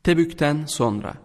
Tebük'ten sonra.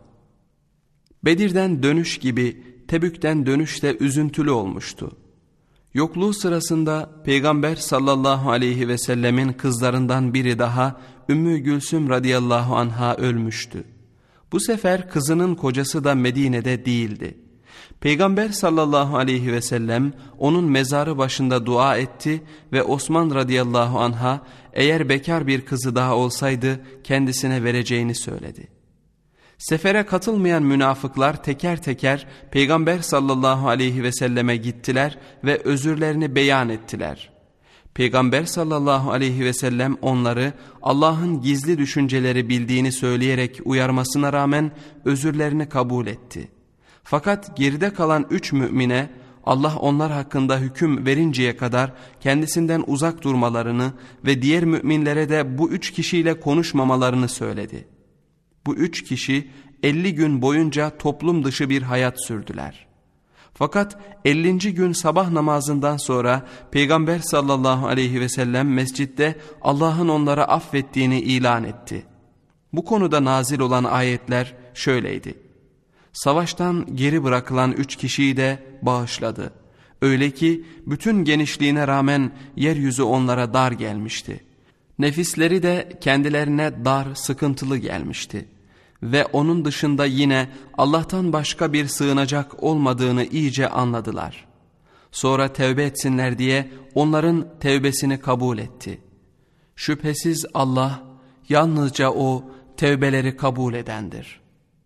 Bedir'den dönüş gibi Tebük'ten dönüş de üzüntülü olmuştu. Yokluğu sırasında Peygamber sallallahu aleyhi ve sellemin kızlarından biri daha Ümmü Gülsüm radıyallahu anha ölmüştü. Bu sefer kızının kocası da Medine'de değildi. Peygamber sallallahu aleyhi ve sellem onun mezarı başında dua etti ve Osman radıyallahu anha eğer bekar bir kızı daha olsaydı kendisine vereceğini söyledi. Sefere katılmayan münafıklar teker teker Peygamber sallallahu aleyhi ve selleme gittiler ve özürlerini beyan ettiler. Peygamber sallallahu aleyhi ve sellem onları Allah'ın gizli düşünceleri bildiğini söyleyerek uyarmasına rağmen özürlerini kabul etti. Fakat geride kalan 3 mümine Allah onlar hakkında hüküm verinceye kadar kendisinden uzak durmalarını ve diğer müminlere de bu 3 kişiyle konuşmamalarını söyledi. Bu 3 kişi 50 gün boyunca toplum dışı bir hayat sürdüler. Fakat 50. gün sabah namazından sonra Peygamber sallallahu aleyhi ve sellem mescitte Allah'ın onlara affettiğini ilan etti. Bu konuda nazil olan ayetler şöyleydi. Savaştan geri bırakılan 3 kişiyi de bağışladı. Öyle ki bütün genişliğine rağmen yeryüzü onlara dar gelmişti. Nefisleri de kendilerine dar, sıkıntılı gelmişti. Ve onun dışında yine Allah'tan başka bir sığınacak olmadığını iyice anladılar. Sonra tevbe etsinler diye onların tevbesini kabul etti. Şüphesiz Allah yalnızca O tevbeleri kabul edendir.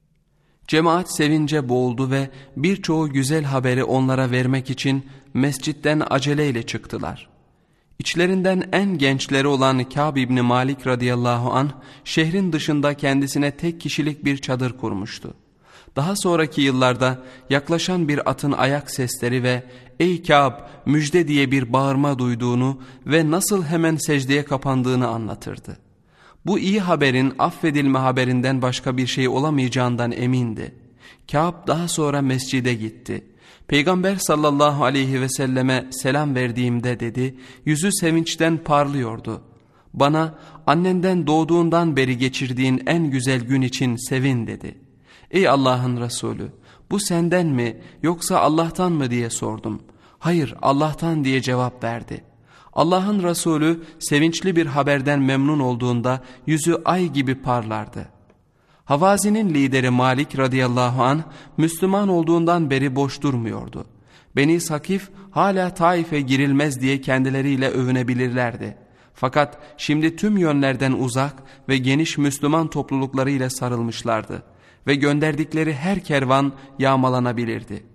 Cemaat sevince boğuldu ve birçoğu güzel haberi onlara vermek için mescitten aceleyle çıktılar. İçlerinden en gençleri olan Kâb İbni Malik radıyallahu anh şehrin dışında kendisine tek kişilik bir çadır kurmuştu. Daha sonraki yıllarda yaklaşan bir atın ayak sesleri ve "Ey Kâb, müjde" diye bir bağırma duyduğunu ve nasıl hemen secdeye kapandığını anlatırdı. Bu iyi haberin affedilme haberinden başka bir şey olamayacağından emindi. Kâb daha sonra mescide gitti. Peygamber sallallahu aleyhi ve selleme selam verdiğimde dedi, yüzü sevinçten parlıyordu. Bana annenden doğduğundan beri geçirdiğin en güzel gün için sevin dedi. Ey Allah'ın Resulü, bu senden mi yoksa Allah'tan mı diye sordum. Hayır, Allah'tan diye cevap verdi. Allah'ın Resulü sevinçli bir haberden memnun olduğunda yüzü ay gibi parlardı. Havazi'nin lideri Malik radıyallahu anh Müslüman olduğundan beri boş durmuyordu. Beni Sakif hala Taif'e girilmez diye kendileriyle övünebilirlerdi. Fakat şimdi tüm yönlerden uzak ve geniş Müslüman topluluklarıyla sarılmışlardı ve gönderdikleri her kervan yağmalanabilirdi.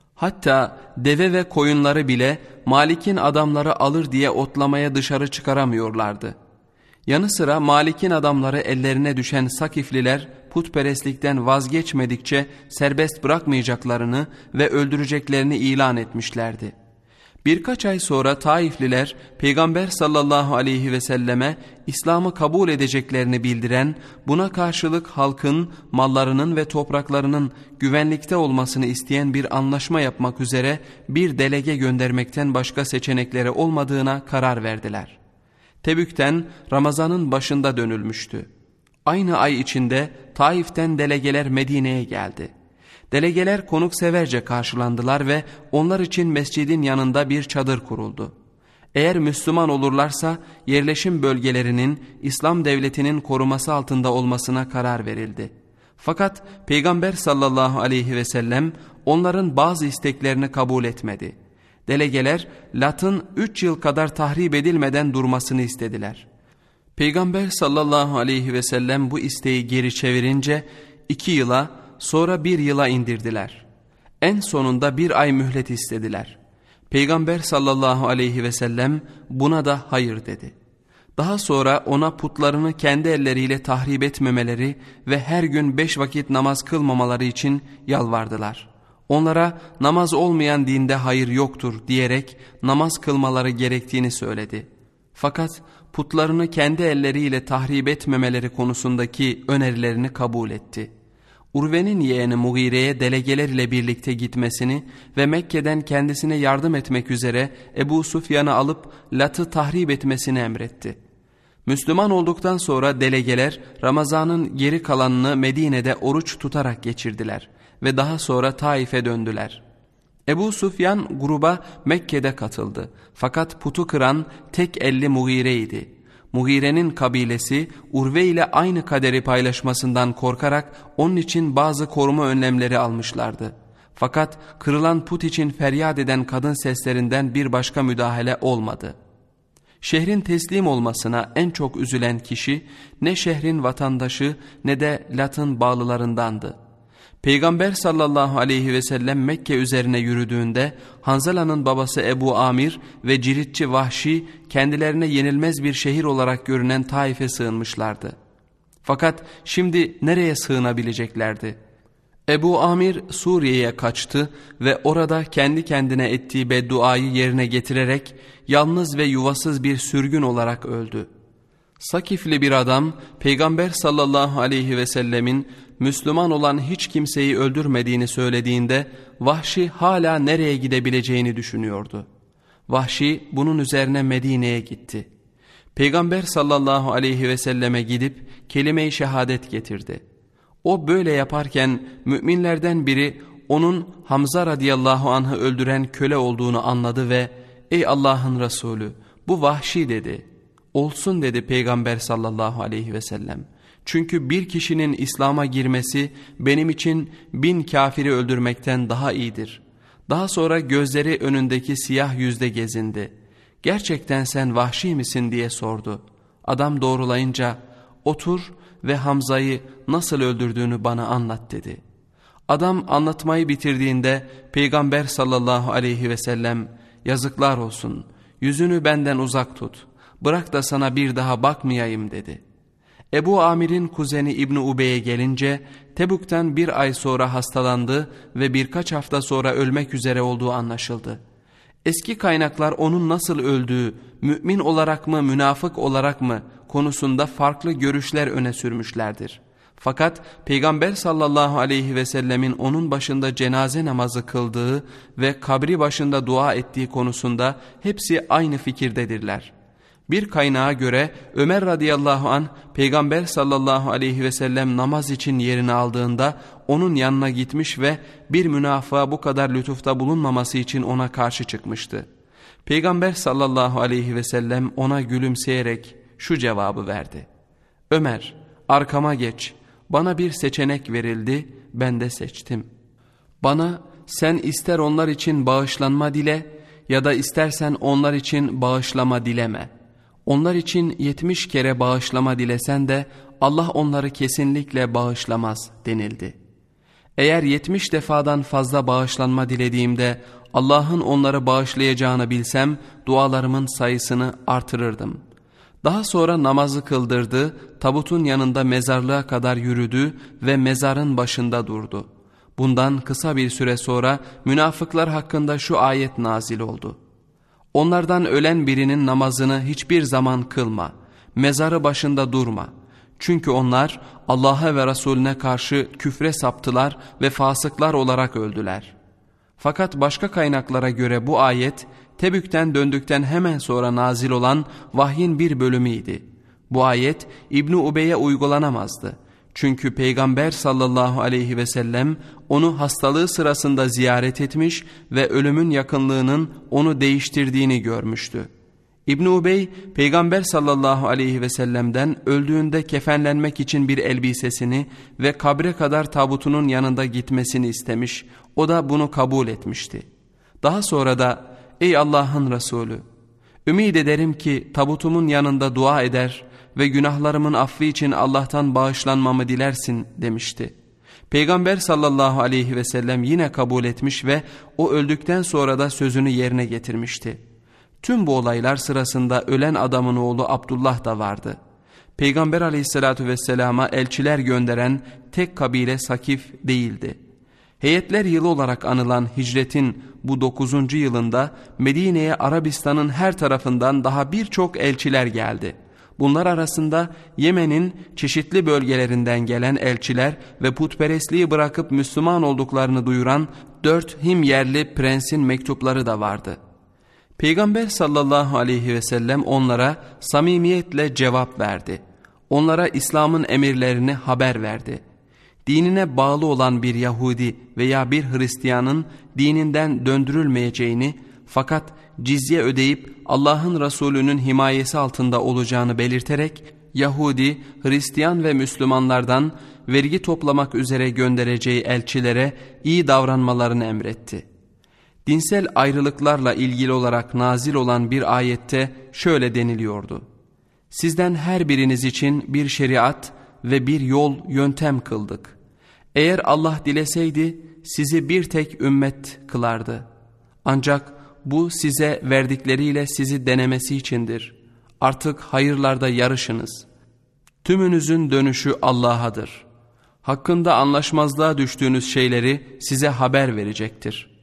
Hatta deve ve koyunları bile Malik'in adamları alır diye otlamaya dışarı çıkaramıyorlardı. Yanı sıra Malik'in adamları ellerine düşen Sakifliler putperestlikten vazgeçmedikçe serbest bırakmayacaklarını ve öldüreceklerini ilan etmişlerdi. Birkaç ay sonra Taifliler Peygamber sallallahu aleyhi ve selleme İslam'ı kabul edeceklerini bildiren, buna karşılık halkın, mallarının ve topraklarının güvenlikte olmasını isteyen bir anlaşma yapmak üzere bir delege göndermekten başka seçenekleri olmadığına karar verdiler. Tebük'ten Ramazan'ın başında dönülmüştü. Aynı ay içinde Taif'ten delegeler Medine'ye geldi. Delegeler konukseverce karşılandılar ve onlar için mescidin yanında bir çadır kuruldu. Eğer Müslüman olurlarsa yerleşim bölgelerinin İslam devletinin koruması altında olmasına karar verildi. Fakat Peygamber sallallahu aleyhi ve sellem onların bazı isteklerini kabul etmedi. Delegeler Lat'ın 3 yıl kadar tahrip edilmeden durmasını istediler. Peygamber sallallahu aleyhi ve sellem bu isteği geri çevirince 2 yıla sonra 1 yıla indirdiler. En sonunda 1 ay mühlet istediler. Peygamber sallallahu aleyhi ve sellem buna da hayır dedi. Daha sonra ona putlarını kendi elleriyle tahrip etmemeleri ve her gün 5 vakit namaz kılmamaları için yalvardılar. Onlara namaz olmayan dinde hayır yoktur diyerek namaz kılmaları gerektiğini söyledi. Fakat putlarını kendi elleriyle tahrip etmemeleri konusundaki önerilerini kabul etti. Urve'nin yeğeni Mughire'ye delegeler ile birlikte gitmesini ve Mekke'den kendisine yardım etmek üzere Ebu Sufyan'ı alıp Lat'ı tahrip etmesini emretti. Müslüman olduktan sonra delegeler Ramazan'ın geri kalanını Medine'de oruç tutarak geçirdiler ve daha sonra Taif'e döndüler. Ebu Sufyan gruba Mekke'de katıldı fakat putu kıran tek elli Mughire'ydi. Mughire'nin kabilesi Urve ile aynı kaderi paylaşmasından korkarak onun için bazı koruma önlemleri almışlardı. Fakat kırılan put için feryat eden kadın seslerinden bir başka müdahale olmadı. Şehrin teslim olmasına en çok üzülen kişi ne şehrin vatandaşı ne de Lat'ın bağlılarındandı. Peygamber sallallahu aleyhi ve sellem Mekke üzerine yürüdüğünde Hanzala'nın babası Ebu Amir ve ciritçi Vahşi kendilerine yenilmez bir şehir olarak görünen Taif'e sığınmışlardı. Fakat şimdi nereye sığınabileceklerdi? Ebu Amir Suriye'ye kaçtı ve orada kendi kendine ettiği bedduayı yerine getirerek yalnız ve yuvasız bir sürgün olarak öldü. Sakifli bir adam Peygamber sallallahu aleyhi ve sellemin Müslüman olan hiç kimseyi öldürmediğini söylediğinde Vahşi hala nereye gidebileceğini düşünüyordu. Vahşi bunun üzerine Medine'ye gitti. Peygamber sallallahu aleyhi ve selleme gidip kelime-i şehadet getirdi. O böyle yaparken müminlerden biri onun Hamza radıyallahu anh'ı öldüren köle olduğunu anladı ve "Ey Allah'ın Resulü, bu Vahşi" dedi. "Olsun" dedi Peygamber sallallahu aleyhi ve sellem. "Çünkü bir kişinin İslam'a girmesi benim için 1000 kafiri öldürmekten daha iyidir." Daha sonra gözleri önündeki siyah yüzde gezindi. "Gerçekten sen Vahşi misin?" diye sordu. Adam doğrulayınca "Otur ve Hamza'yı nasıl öldürdüğünü bana anlat" dedi. Adam anlatmayı bitirdiğinde Peygamber sallallahu aleyhi ve sellem "Yazıklar olsun, yüzünü benden uzak tut, bırak da sana bir daha bakmayayım" dedi. Ebu Amir'in kuzeni İbni Ubey'e gelince Tebük'ten bir ay sonra hastalandı ve birkaç hafta sonra ölmek üzere olduğu anlaşıldı. Eski kaynaklar onun nasıl öldüğü, mümin olarak mı münafık olarak mı konusunda farklı görüşler öne sürmüşlerdir. Fakat Peygamber sallallahu aleyhi ve sellemin onun başında cenaze namazı kıldığı ve kabri başında dua ettiği konusunda hepsi aynı fikirdedirler. Bir kaynağa göre Ömer radıyallahu anh Peygamber sallallahu aleyhi ve sellem namaz için yerini aldığında onun yanına gitmiş ve bir münafığa bu kadar lütufta bulunmaması için ona karşı çıkmıştı. Peygamber sallallahu aleyhi ve sellem ona gülümseyerek şu cevabı verdi: "Ömer, arkama geç, bana bir seçenek verildi, ben de seçtim. Bana sen ister onlar için bağışlanma dile ya da istersen onlar için bağışlama dileme. Onlar için 70 kere bağışlama dilesen de Allah onları kesinlikle bağışlamaz" denildi. Eğer 70 defadan fazla bağışlanma dilediğimde Allah'ın onları bağışlayacağını bilsem dualarımın sayısını artırırdım. Daha sonra namazı kıldırdı, tabutun yanında mezarlığa kadar yürüdü ve mezarın başında durdu. Bundan kısa bir süre sonra münafıklar hakkında şu ayet nazil oldu: "Onlardan ölen birinin namazını hiçbir zaman kılma, mezarı başında durma. Çünkü onlar Allah'a ve Resulüne karşı küfre saptılar ve fasıklar olarak öldüler." Fakat başka kaynaklara göre bu ayet Tebük'ten döndükten hemen sonra nazil olan vahyin bir bölümüydü. Bu ayet İbni Ubey'e uygulanamazdı. Çünkü Peygamber sallallahu aleyhi ve sellem onu hastalığı sırasında ziyaret etmiş ve ölümün yakınlığının onu değiştirdiğini görmüştü. İbni Ubey Peygamber sallallahu aleyhi ve sellem'den öldüğünde kefenlenmek için bir elbisesini ve kabre kadar tabutunun yanında gitmesini istemiş. O da bunu kabul etmişti. Daha sonra da "Ey Allah'ın Resulü, ümid ederim ki tabutumun yanında dua eder ve günahlarımın affı için Allah'tan bağışlanmamı dilersin" demişti. Peygamber sallallahu aleyhi ve sellem yine kabul etmiş ve o öldükten sonra da sözünü yerine getirmişti. Tüm bu olaylar sırasında ölen adamın oğlu Abdullah da vardı. Peygamber aleyhissalatü vesselama elçiler gönderen tek kabile Sakif değildi. Heyetler yılı olarak anılan hicretin bu 9. yılında Medine'ye Arabistan'ın her tarafından daha birçok elçiler geldi. Bunlar arasında Yemen'in çeşitli bölgelerinden gelen elçiler ve putperestliği bırakıp Müslüman olduklarını duyuran 4 Himyerli prensin mektupları da vardı. Peygamber sallallahu aleyhi ve sellem onlara samimiyetle cevap verdi. Onlara İslam'ın emirlerini haber verdi. Dinine bağlı olan bir Yahudi veya bir Hristiyanın dininden döndürülmeyeceğini, fakat cizye ödeyip Allah'ın Resulü'nün himayesi altında olacağını belirterek Yahudi, Hristiyan ve Müslümanlardan vergi toplamak üzere göndereceği elçilere iyi davranmalarını emretti. Dinsel ayrılıklarla ilgili olarak nazil olan bir ayette şöyle deniliyordu: Sizden her biriniz için bir şeriat ve bir yol yöntem kıldık. Eğer Allah dileseydi sizi bir tek ümmet kılardı. Ancak bu size verdikleriyle sizi denemesi içindir. Artık hayırlarda yarışınız. Tümünüzün dönüşü Allah'adır. Hakkında anlaşmazlığa düştüğünüz şeyleri size haber verecektir.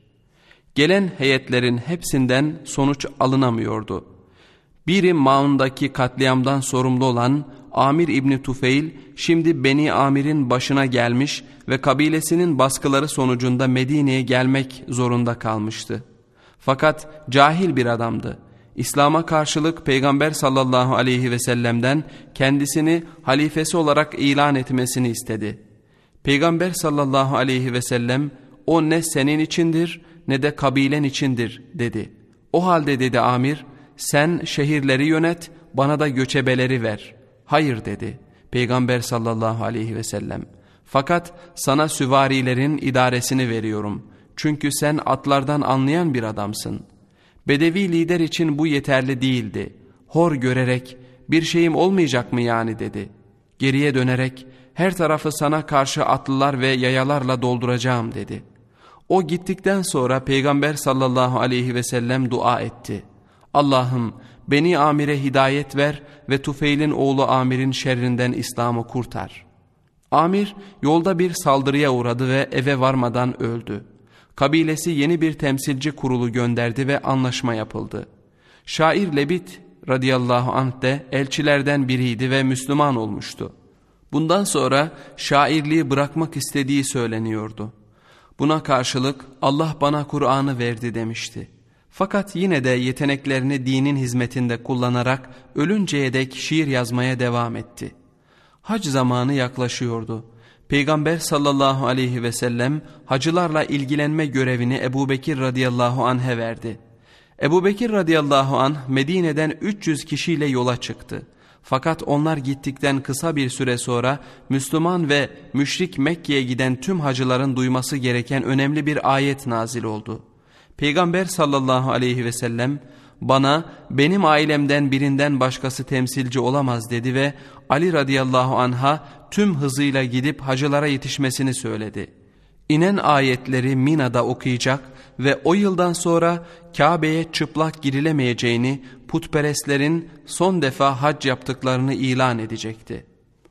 Gelen heyetlerin hepsinden sonuç alınamıyordu. Biri Maun'daki katliamdan sorumlu olan Amir İbni Tufeil şimdi Beni Amir'in başına gelmiş ve kabilesinin baskıları sonucunda Medine'ye gelmek zorunda kalmıştı. Fakat cahil bir adamdı. İslam'a karşılık Peygamber sallallahu aleyhi ve sellem'den kendisini halifesi olarak ilan etmesini istedi. Peygamber sallallahu aleyhi ve sellem, o ne senin içindir ne de kabilen içindir dedi. O halde dedi Amir, sen şehirleri yönet, bana da göçebeleri ver. Hayır dedi Peygamber sallallahu aleyhi ve sellem. Fakat sana süvarilerin idaresini veriyorum. Çünkü sen atlardan anlayan bir adamsın. Bedevi lider için bu yeterli değildi. Hor görerek bir şeyim olmayacak mı yani dedi. Geriye dönerek her tarafı sana karşı atlılar ve yayalarla dolduracağım dedi. O gittikten sonra Peygamber sallallahu aleyhi ve sellem dua etti. Allah'ım Beni Amir'e hidayet ver ve Tufeil'in oğlu Amir'in şerrinden İslam'ı kurtar. Amir yolda bir saldırıya uğradı ve eve varmadan öldü. Kabilesi yeni bir temsilci kurulu gönderdi ve anlaşma yapıldı. Şair Lebit radıyallahu anh de elçilerden biriydi ve Müslüman olmuştu. Bundan sonra şairliği bırakmak istediği söyleniyordu. Buna karşılık Allah bana Kur'an'ı verdi demişti. Fakat yine de yeteneklerini dinin hizmetinde kullanarak ölünceye dek şiir yazmaya devam etti. Hac zamanı yaklaşıyordu. Peygamber sallallahu aleyhi ve sellem hacılarla ilgilenme görevini Ebubekir radıyallahu anh'e verdi. Ebubekir radıyallahu anh Medine'den 300 kişiyle yola çıktı. Fakat onlar gittikten kısa bir süre sonra Müslüman ve müşrik Mekke'ye giden tüm hacıların duyması gereken önemli bir ayet nazil oldu. Peygamber sallallahu aleyhi ve sellem bana benim ailemden birinden başkası temsilci olamaz dedi ve Ali radıyallahu anh'a tüm hızıyla gidip hacılara yetişmesini söyledi. İnen ayetleri Mina'da okuyacak ve o yıldan sonra Kabe'ye çıplak girilemeyeceğini, putperestlerin son defa hac yaptıklarını ilan edecekti.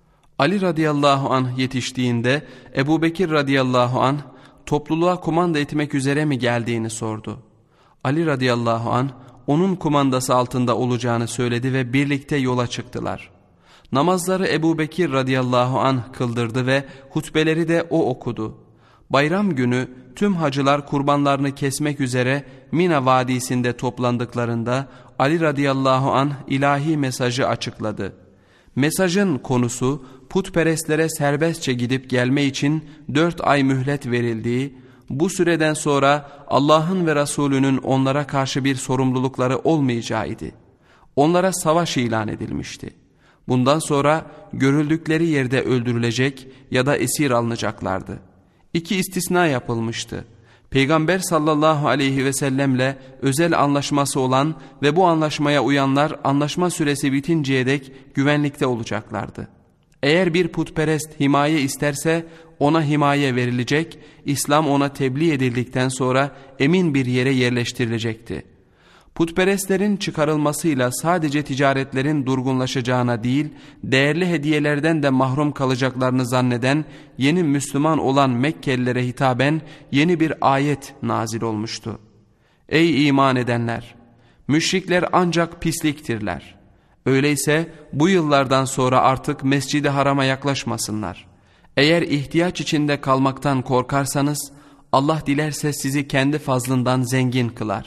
Ali radıyallahu anh yetiştiğinde Ebubekir radıyallahu anh topluluğa kumanda etmek üzere mi geldiğini sordu. Ali radıyallahu anh onun kumandası altında olacağını söyledi ve birlikte yola çıktılar. Namazları Ebubekir radıyallahu anh kıldırdı ve hutbeleri de o okudu. Bayram günü tüm hacılar kurbanlarını kesmek üzere Mina Vadisi'nde toplandıklarında Ali radıyallahu anh ilahi mesajı açıkladı. Mesajın konusu putperestlere serbestçe gidip gelme için 4 ay mühlet verildiği, bu süreden sonra Allah'ın ve Resulünün onlara karşı bir sorumlulukları olmayacağıydı. Onlara savaş ilan edilmişti. Bundan sonra görüldükleri yerde öldürülecek ya da esir alınacaklardı. 2 istisna yapılmıştı. Peygamber sallallahu aleyhi ve sellemle özel anlaşması olan ve bu anlaşmaya uyanlar anlaşma süresi bitinceye dek güvenlikte olacaklardı. Eğer bir putperest himaye isterse ona himaye verilecek, İslam ona tebliğ edildikten sonra emin bir yere yerleştirilecekti. Putperestlerin çıkarılmasıyla sadece ticaretlerin durgunlaşacağına değil, değerli hediyelerden de mahrum kalacaklarını zanneden yeni Müslüman olan Mekkelilere hitaben yeni bir ayet nazil olmuştu. Ey iman edenler! Müşrikler ancak pisliktirler. Öyleyse bu yıllardan sonra artık Mescid-i Haram'a yaklaşmasınlar. Eğer ihtiyaç içinde kalmaktan korkarsanız Allah dilerse sizi kendi fazlından zengin kılar.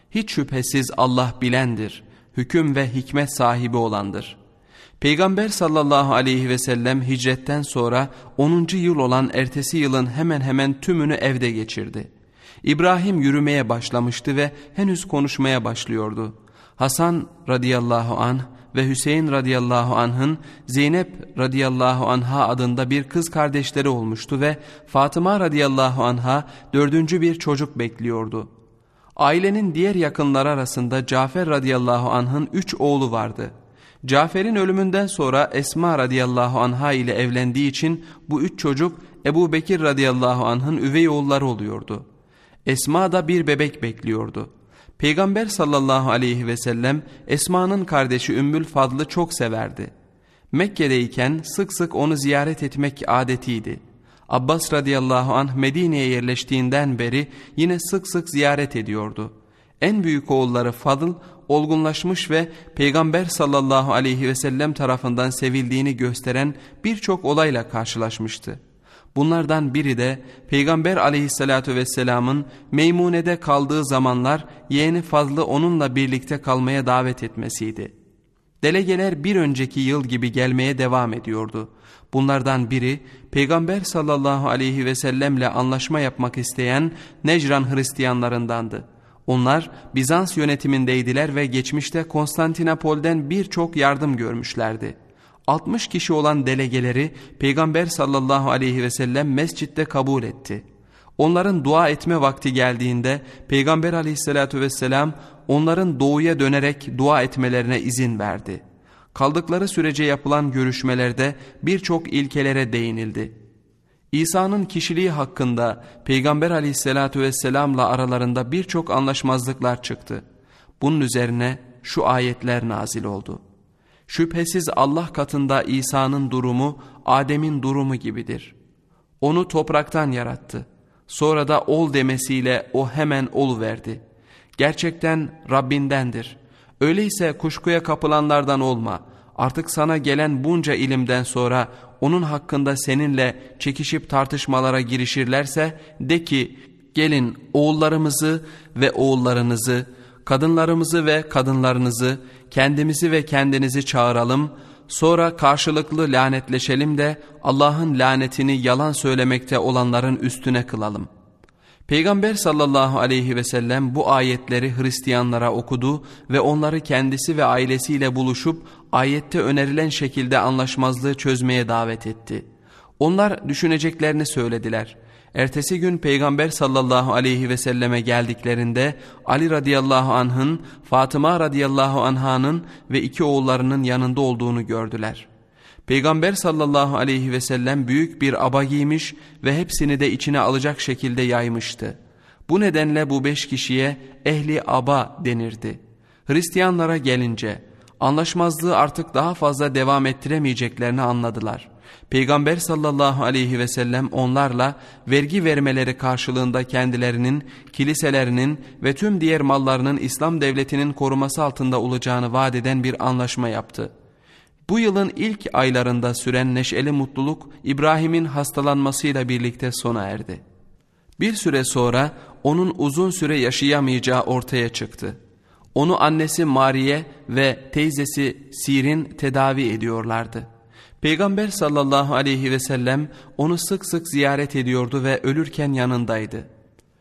Hiç şüphesiz Allah bilendir, hüküm ve hikmet sahibi olandır. Peygamber sallallahu aleyhi ve sellem hicretten sonra 10. yıl olan ertesi yılın hemen hemen tümünü evde geçirdi. İbrahim yürümeye başlamıştı ve henüz konuşmaya başlıyordu. Hasan radıyallahu anh ve Hüseyin radıyallahu anh'ın Zeynep radıyallahu anha adında bir kız kardeşleri olmuştu ve Fatıma radıyallahu anha 4. bir çocuk bekliyordu. Ailenin diğer yakınları arasında Cafer radıyallahu anh'ın 3 oğlu vardı. Cafer'in ölümünden sonra Esma radıyallahu anha ile evlendiği için bu 3 çocuk Ebu Bekir radıyallahu anh'ın üvey oğulları oluyordu. Esma da bir bebek bekliyordu. Peygamber sallallahu aleyhi ve sellem Esma'nın kardeşi Ümmül Fadl'ı çok severdi. Mekke'deyken sık sık onu ziyaret etmek adetiydi. Abbas radıyallahu anh Medine'ye yerleştiğinden beri yine sık sık ziyaret ediyordu. En büyük oğulları Fadıl olgunlaşmış ve Peygamber sallallahu aleyhi ve sellem tarafından sevildiğini gösteren birçok olayla karşılaşmıştı. Bunlardan biri de Peygamber aleyhissalatu vesselamın Meymune'de kaldığı zamanlar yeğeni Fadl'ı onunla birlikte kalmaya davet etmesiydi. Delegeler bir önceki yıl gibi gelmeye devam ediyordu. Bunlardan biri Peygamber sallallahu aleyhi ve sellemle anlaşma yapmak isteyen Necran Hristiyanlarındandı. Onlar Bizans yönetimindeydiler ve geçmişte Konstantinopol'den birçok yardım görmüşlerdi. 60 kişi olan delegeleri Peygamber sallallahu aleyhi ve sellem mescitte kabul etti. Onların dua etme vakti geldiğinde Peygamber aleyhissalatu vesselam onların doğuya dönerek dua etmelerine izin verdi. Kaldıkları sürece yapılan görüşmelerde birçok ilkelere değinildi. İsa'nın kişiliği hakkında Peygamber aleyhissalatu vesselamla aralarında birçok anlaşmazlıklar çıktı. Bunun üzerine şu ayetler nazil oldu. Şüphesiz Allah katında İsa'nın durumu Adem'in durumu gibidir. Onu topraktan yarattı. Sonra da ol demesiyle o hemen oluverdi. Gerçekten Rabbindendir. Öyleyse kuşkuya kapılanlardan olma. Artık sana gelen bunca ilimden sonra onun hakkında seninle çekişip tartışmalara girişirlerse de ki gelin oğullarımızı ve oğullarınızı, kadınlarımızı ve kadınlarınızı, kendimizi ve kendinizi çağıralım, sonra karşılıklı lanetleşelim de Allah'ın lanetini yalan söylemekte olanların üstüne kılalım. Peygamber sallallahu aleyhi ve sellem bu ayetleri Hristiyanlara okudu ve onları kendisi ve ailesiyle buluşup ayette önerilen şekilde anlaşmazlığı çözmeye davet etti. Onlar düşüneceklerini söylediler. Ertesi gün Peygamber sallallahu aleyhi ve selleme geldiklerinde Ali radıyallahu anh'ın, Fatıma radıyallahu anh'ın ve 2 oğullarının yanında olduğunu gördüler. Peygamber sallallahu aleyhi ve sellem büyük bir aba giymiş ve hepsini de içine alacak şekilde yaymıştı. Bu nedenle bu 5 kişiye ehli aba denirdi. Hristiyanlara gelince anlaşmazlığı artık daha fazla devam ettiremeyeceklerini anladılar. Peygamber sallallahu aleyhi ve sellem onlarla vergi vermeleri karşılığında kendilerinin, kiliselerinin ve tüm diğer mallarının İslam devletinin koruması altında olacağını vaat eden bir anlaşma yaptı. Bu yılın ilk aylarında süren neşeli mutluluk İbrahim'in hastalanmasıyla birlikte sona erdi. Bir süre sonra onun uzun süre yaşayamayacağı ortaya çıktı. Onu annesi Mariye ve teyzesi Sirin tedavi ediyorlardı. Peygamber sallallahu aleyhi ve sellem onu sık sık ziyaret ediyordu ve ölürken yanındaydı.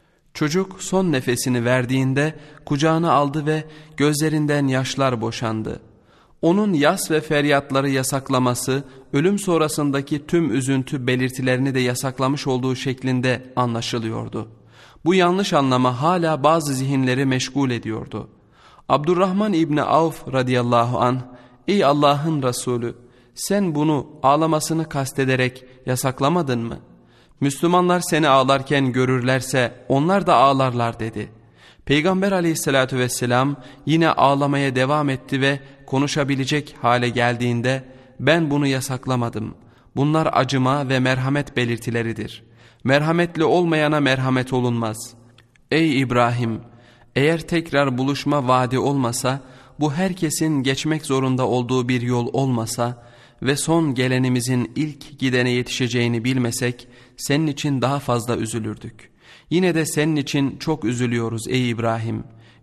Çocuk son nefesini verdiğinde kucağına aldı ve gözlerinden yaşlar boşandı. Onun yas ve feryatları yasaklaması, ölüm sonrasındaki tüm üzüntü belirtilerini de yasaklamış olduğu şeklinde anlaşılıyordu. Bu yanlış anlama hala bazı zihinleri meşgul ediyordu. Abdurrahman İbni Avf radıyallahu anh, ''Ey Allah'ın Resulü, sen bunu ağlamasını kastederek yasaklamadın mı? Müslümanlar seni ağlarken görürlerse onlar da ağlarlar.'' dedi. Peygamber aleyhissalatü vesselam yine ağlamaya devam etti ve konuşabilecek hale geldiğinde ben bunu yasaklamadım. Bunlar acıma ve merhamet belirtileridir. Merhametli olmayana merhamet olunmaz. Ey İbrahim! Eğer tekrar buluşma vaadi olmasa, bu herkesin geçmek zorunda olduğu bir yol olmasa ve son gelenimizin ilk gidene yetişeceğini bilmesek senin için daha fazla üzülürdük. Yine de senin için çok üzülüyoruz ey İbrahim.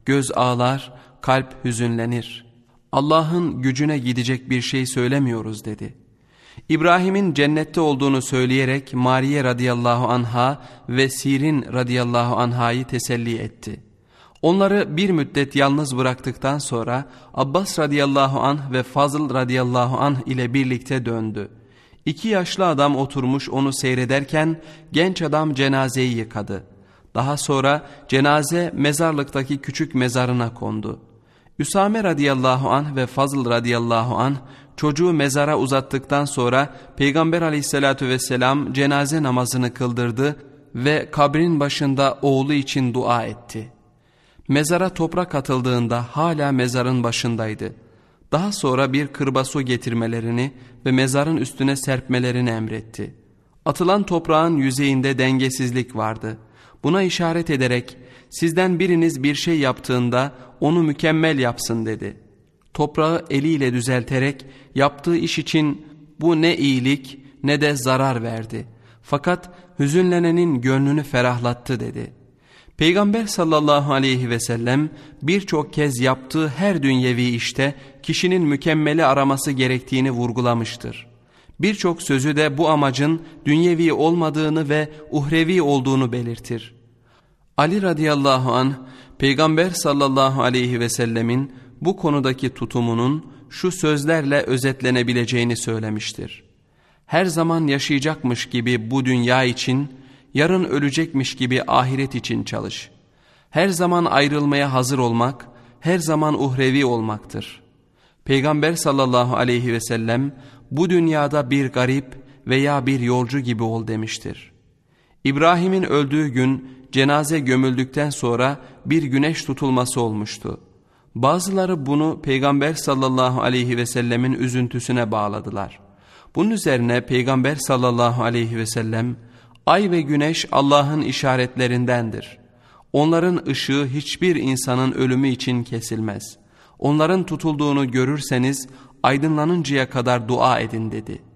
Göz ağlar, kalp hüzünlenir. Allah'ın gücüne gidecek bir şey söylemiyoruz dedi. İbrahim'in cennette olduğunu söyleyerek Mariye radıyallahu anha ve Sirin radıyallahu anhayı teselli etti. Onları bir müddet yalnız bıraktıktan sonra Abbas radıyallahu anh ve Fazıl radıyallahu anh ile birlikte döndü. 2 yaşlı adam oturmuş onu seyrederken genç adam cenazeyi yıkadı. Daha sonra cenaze mezarlıktaki küçük mezarına kondu. Üsame radıyallahu anh ve Fazıl radıyallahu anh çocuğu mezara uzattıktan sonra Peygamber aleyhissalatü vesselam cenaze namazını kıldırdı ve kabrin başında oğlu için dua etti. Mezara toprak atıldığında hala mezarın başındaydı. Daha sonra bir kırba su getirmelerini ve mezarın üstüne serpmelerini emretti. Atılan toprağın yüzeyinde dengesizlik vardı. Buna işaret ederek sizden biriniz bir şey yaptığında onu mükemmel yapsın dedi. Toprağı eliyle düzelterek yaptığı iş için bu ne iyilik ne de zarar verdi. Fakat hüzünlenenin gönlünü ferahlattı dedi. Peygamber sallallahu aleyhi ve sellem birçok kez yaptığı her dünyevi işte kişinin mükemmeli araması gerektiğini vurgulamıştır. Birçok sözü de bu amacın dünyevi olmadığını ve uhrevi olduğunu belirtir. Ali radıyallahu anh Peygamber sallallahu aleyhi ve sellemin bu konudaki tutumunun şu sözlerle özetlenebileceğini söylemiştir. Her zaman yaşayacakmış gibi bu dünya için, yarın ölecekmiş gibi ahiret için çalış. Her zaman ayrılmaya hazır olmak, her zaman uhrevi olmaktır. Peygamber sallallahu aleyhi ve sellem bu dünyada bir garip veya bir yolcu gibi ol demiştir. İbrahim'in öldüğü gün cenaze gömüldükten sonra bir güneş tutulması olmuştu. Bazıları bunu Peygamber sallallahu aleyhi ve sellemin üzüntüsüne bağladılar. Bunun üzerine Peygamber sallallahu aleyhi ve sellem, ay ve güneş Allah'ın işaretlerindendir. Onların ışığı hiçbir insanın ölümü için kesilmez. Onların tutulduğunu görürseniz aydınlanıncaya kadar dua edin dedi.